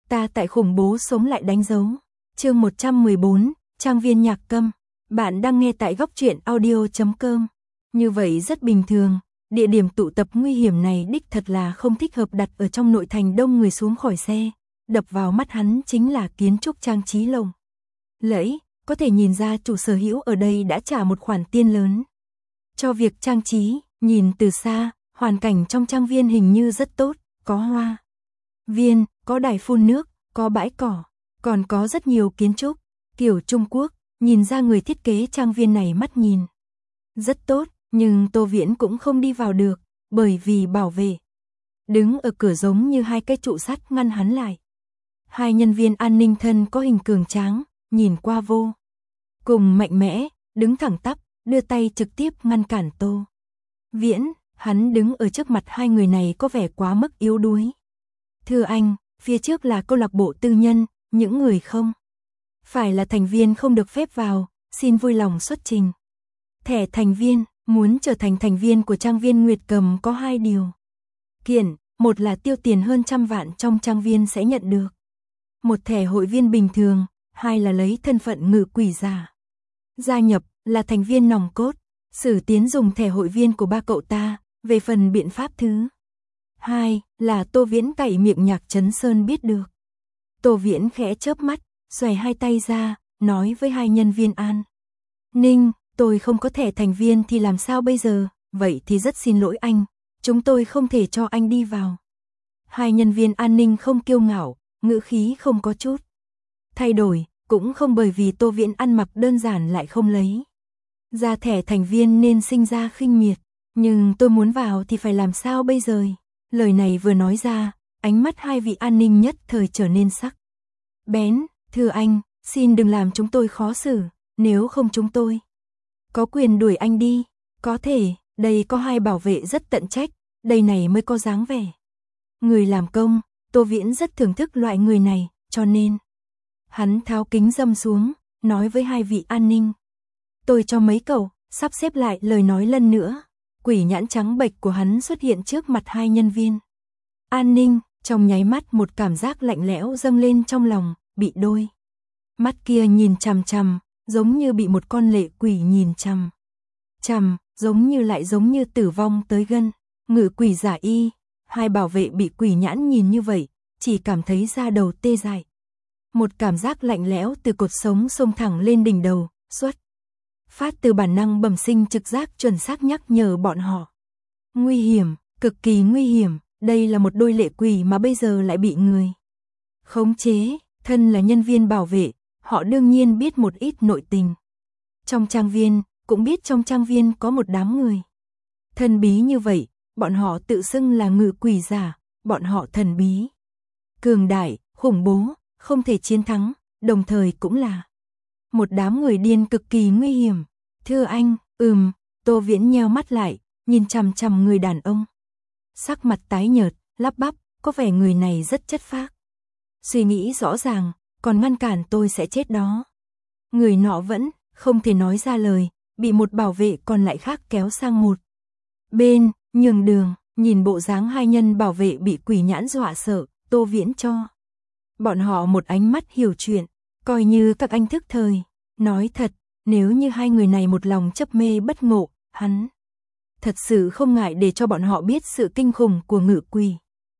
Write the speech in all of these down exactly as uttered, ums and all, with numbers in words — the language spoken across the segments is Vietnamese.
ta tại khủng bố sống lại đánh dấu. Chương một trăm mười bốn, Trang viên nhạc câm. Bạn đang nghe tại góc truyện audio chấm com. Như vậy rất bình thường, địa điểm tụ tập nguy hiểm này đích thật là không thích hợp đặt ở trong nội thành đông người xuống khỏi xe. Đập vào mắt hắn chính là kiến trúc trang trí lồng lẫy, có thể nhìn ra chủ sở hữu ở đây đã trả một khoản tiền lớn cho việc trang trí. Nhìn từ xa, hoàn cảnh trong trang viên hình như rất tốt, có hoa viên, có đài phun nước, có bãi cỏ, còn có rất nhiều kiến trúc kiểu Trung Quốc, nhìn ra người thiết kế trang viên này mắt nhìn rất tốt, nhưng Tô Viễn cũng không đi vào được, bởi vì bảo vệ đứng ở cửa giống như hai cái trụ sắt ngăn hắn lại. Hai nhân viên an ninh thân có hình cường tráng, nhìn qua vô cùng mạnh mẽ, đứng thẳng tắp, đưa tay trực tiếp ngăn cản Tô Viễn. Hắn đứng ở trước mặt hai người này có vẻ quá mức yếu đuối. Thưa anh, phía trước là câu lạc bộ tư nhân, những người không phải là thành viên không được phép vào, xin vui lòng xuất trình thẻ thành viên. Muốn trở thành thành viên của trang viên Nguyệt Cầm có hai điều kiện, một là tiêu tiền hơn trăm vạn trong trang viên sẽ nhận được một thẻ hội viên bình thường, hai là lấy thân phận ngự quỷ giả gia nhập, là thành viên nòng cốt. Sử Tiến dùng thẻ hội viên của ba cậu ta. Về phần biện pháp thứ hai là Tô Viễn cậy miệng Nhạc Trấn Sơn biết được. Tô Viễn khẽ chớp mắt, xòe hai tay ra, nói với hai nhân viên an ninh, tôi không có thẻ thành viên thì làm sao bây giờ, vậy thì rất xin lỗi anh, chúng tôi không thể cho anh đi vào. Hai nhân viên an ninh không kiêu ngạo, ngữ khí không có chút thay đổi, cũng không bởi vì Tô Viễn ăn mặc đơn giản lại không lấy ra thẻ thành viên nên sinh ra khinh miệt. Nhưng tôi muốn vào thì phải làm sao bây giờ? Lời này vừa nói ra, ánh mắt hai vị an ninh nhất thời trở nên sắc bén. Thưa anh, xin đừng làm chúng tôi khó xử, nếu không chúng tôi có quyền đuổi anh đi. Có thể, đây có hai bảo vệ rất tận trách, đây này mới có dáng vẻ người làm công. Tô Viễn rất thưởng thức loại người này, cho nên hắn tháo kính râm xuống, nói với hai vị an ninh, tôi cho mấy cậu sắp xếp lại lời nói lần nữa. Quỷ nhãn trắng bệch của hắn xuất hiện trước mặt hai nhân viên an ninh, trong nháy mắt một cảm giác lạnh lẽo dâng lên trong lòng, bị đôi mắt kia nhìn chằm chằm, giống như bị một con lệ quỷ nhìn chằm chằm, giống như lại giống như tử vong tới gân. Ngự quỷ giả y, hai bảo vệ bị quỷ nhãn nhìn như vậy, chỉ cảm thấy da đầu tê dại. Một cảm giác lạnh lẽo từ cột sống xông thẳng lên đỉnh đầu, xuất phát từ bản năng bẩm sinh trực giác chuẩn xác nhắc nhở bọn họ. Nguy hiểm, cực kỳ nguy hiểm, đây là một đôi lệ quỷ mà bây giờ lại bị người khống chế. Thân là nhân viên bảo vệ, họ đương nhiên biết một ít nội tình trong trang viên, cũng biết trong trang viên có một đám người thần bí như vậy. Bọn họ tự xưng là ngự quỷ giả, bọn họ thần bí, cường đại, khủng bố, không thể chiến thắng, đồng thời cũng là một đám người điên cực kỳ nguy hiểm. Thưa anh, ừm, Tô Viễn nheo mắt lại, nhìn chằm chằm người đàn ông. Sắc mặt tái nhợt, lắp bắp, có vẻ người này rất chất phác. Suy nghĩ rõ ràng, còn ngăn cản tôi sẽ chết đó. Người nọ vẫn không thể nói ra lời, bị một bảo vệ còn lại khác kéo sang một bên, nhường đường. Nhìn bộ dáng hai nhân bảo vệ bị quỷ nhãn dọa sợ, Tô Viễn cho bọn họ một ánh mắt hiểu chuyện, coi như các anh thức thời. Nói thật, nếu như hai người này một lòng chấp mê bất ngộ, hắn thật sự không ngại để cho bọn họ biết sự kinh khủng của ngự quỷ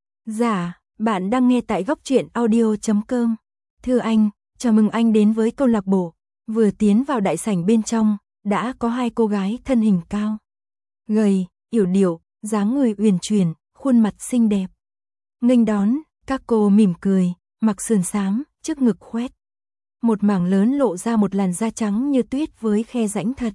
giả. Bạn đang nghe tại góc truyện audio chấm com. Thưa anh, chào mừng anh đến với câu lạc bộ. Vừa tiến vào đại sảnh bên trong, đã có hai cô gái thân hình cao gầy, yểu điệu, dáng người uyển chuyển, khuôn mặt xinh đẹp nghênh đón. Các cô mỉm cười, mặc sườn xám, trước ngực khoét một mảng lớn lộ ra một làn da trắng như tuyết với khe rãnh thật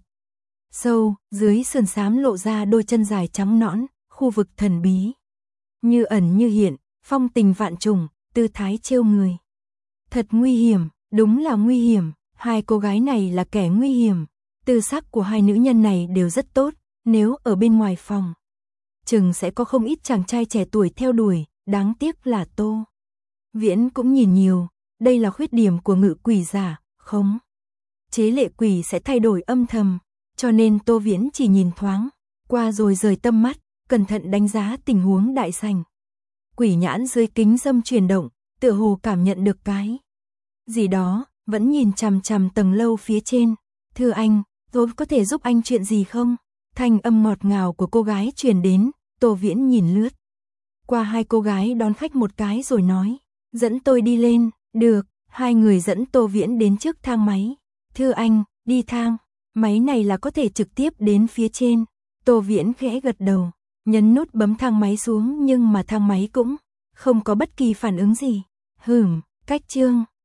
sâu, dưới sườn xám lộ ra đôi chân dài trắng nõn, khu vực thần bí như ẩn như hiện, phong tình vạn trùng, tư thái trêu người. Thật nguy hiểm, đúng là nguy hiểm, hai cô gái này là kẻ nguy hiểm. Tư sắc của hai nữ nhân này đều rất tốt, nếu ở bên ngoài phòng chừng sẽ có không ít chàng trai trẻ tuổi theo đuổi, đáng tiếc là Tô Viễn cũng nhìn nhiều, đây là khuyết điểm của ngự quỷ giả, không chế lệ quỷ sẽ thay đổi âm thầm, cho nên Tô Viễn chỉ nhìn thoáng qua rồi rời tâm mắt, cẩn thận đánh giá tình huống đại sảnh. Quỷ nhãn dưới kính dâm chuyển động, tựa hồ cảm nhận được cái gì đó, vẫn nhìn chằm chằm tầng lâu phía trên. Thưa anh, tôi có thể giúp anh chuyện gì không? Thanh âm ngọt ngào của cô gái truyền đến, Tô Viễn nhìn lướt qua hai cô gái đón khách một cái rồi nói, dẫn tôi đi lên. Được, hai người dẫn Tô Viễn đến trước thang máy. Thưa anh, đi thang máy này là có thể trực tiếp đến phía trên. Tô Viễn khẽ gật đầu, nhấn nút bấm thang máy xuống nhưng mà thang máy cũng không có bất kỳ phản ứng gì. Hửm, cách chương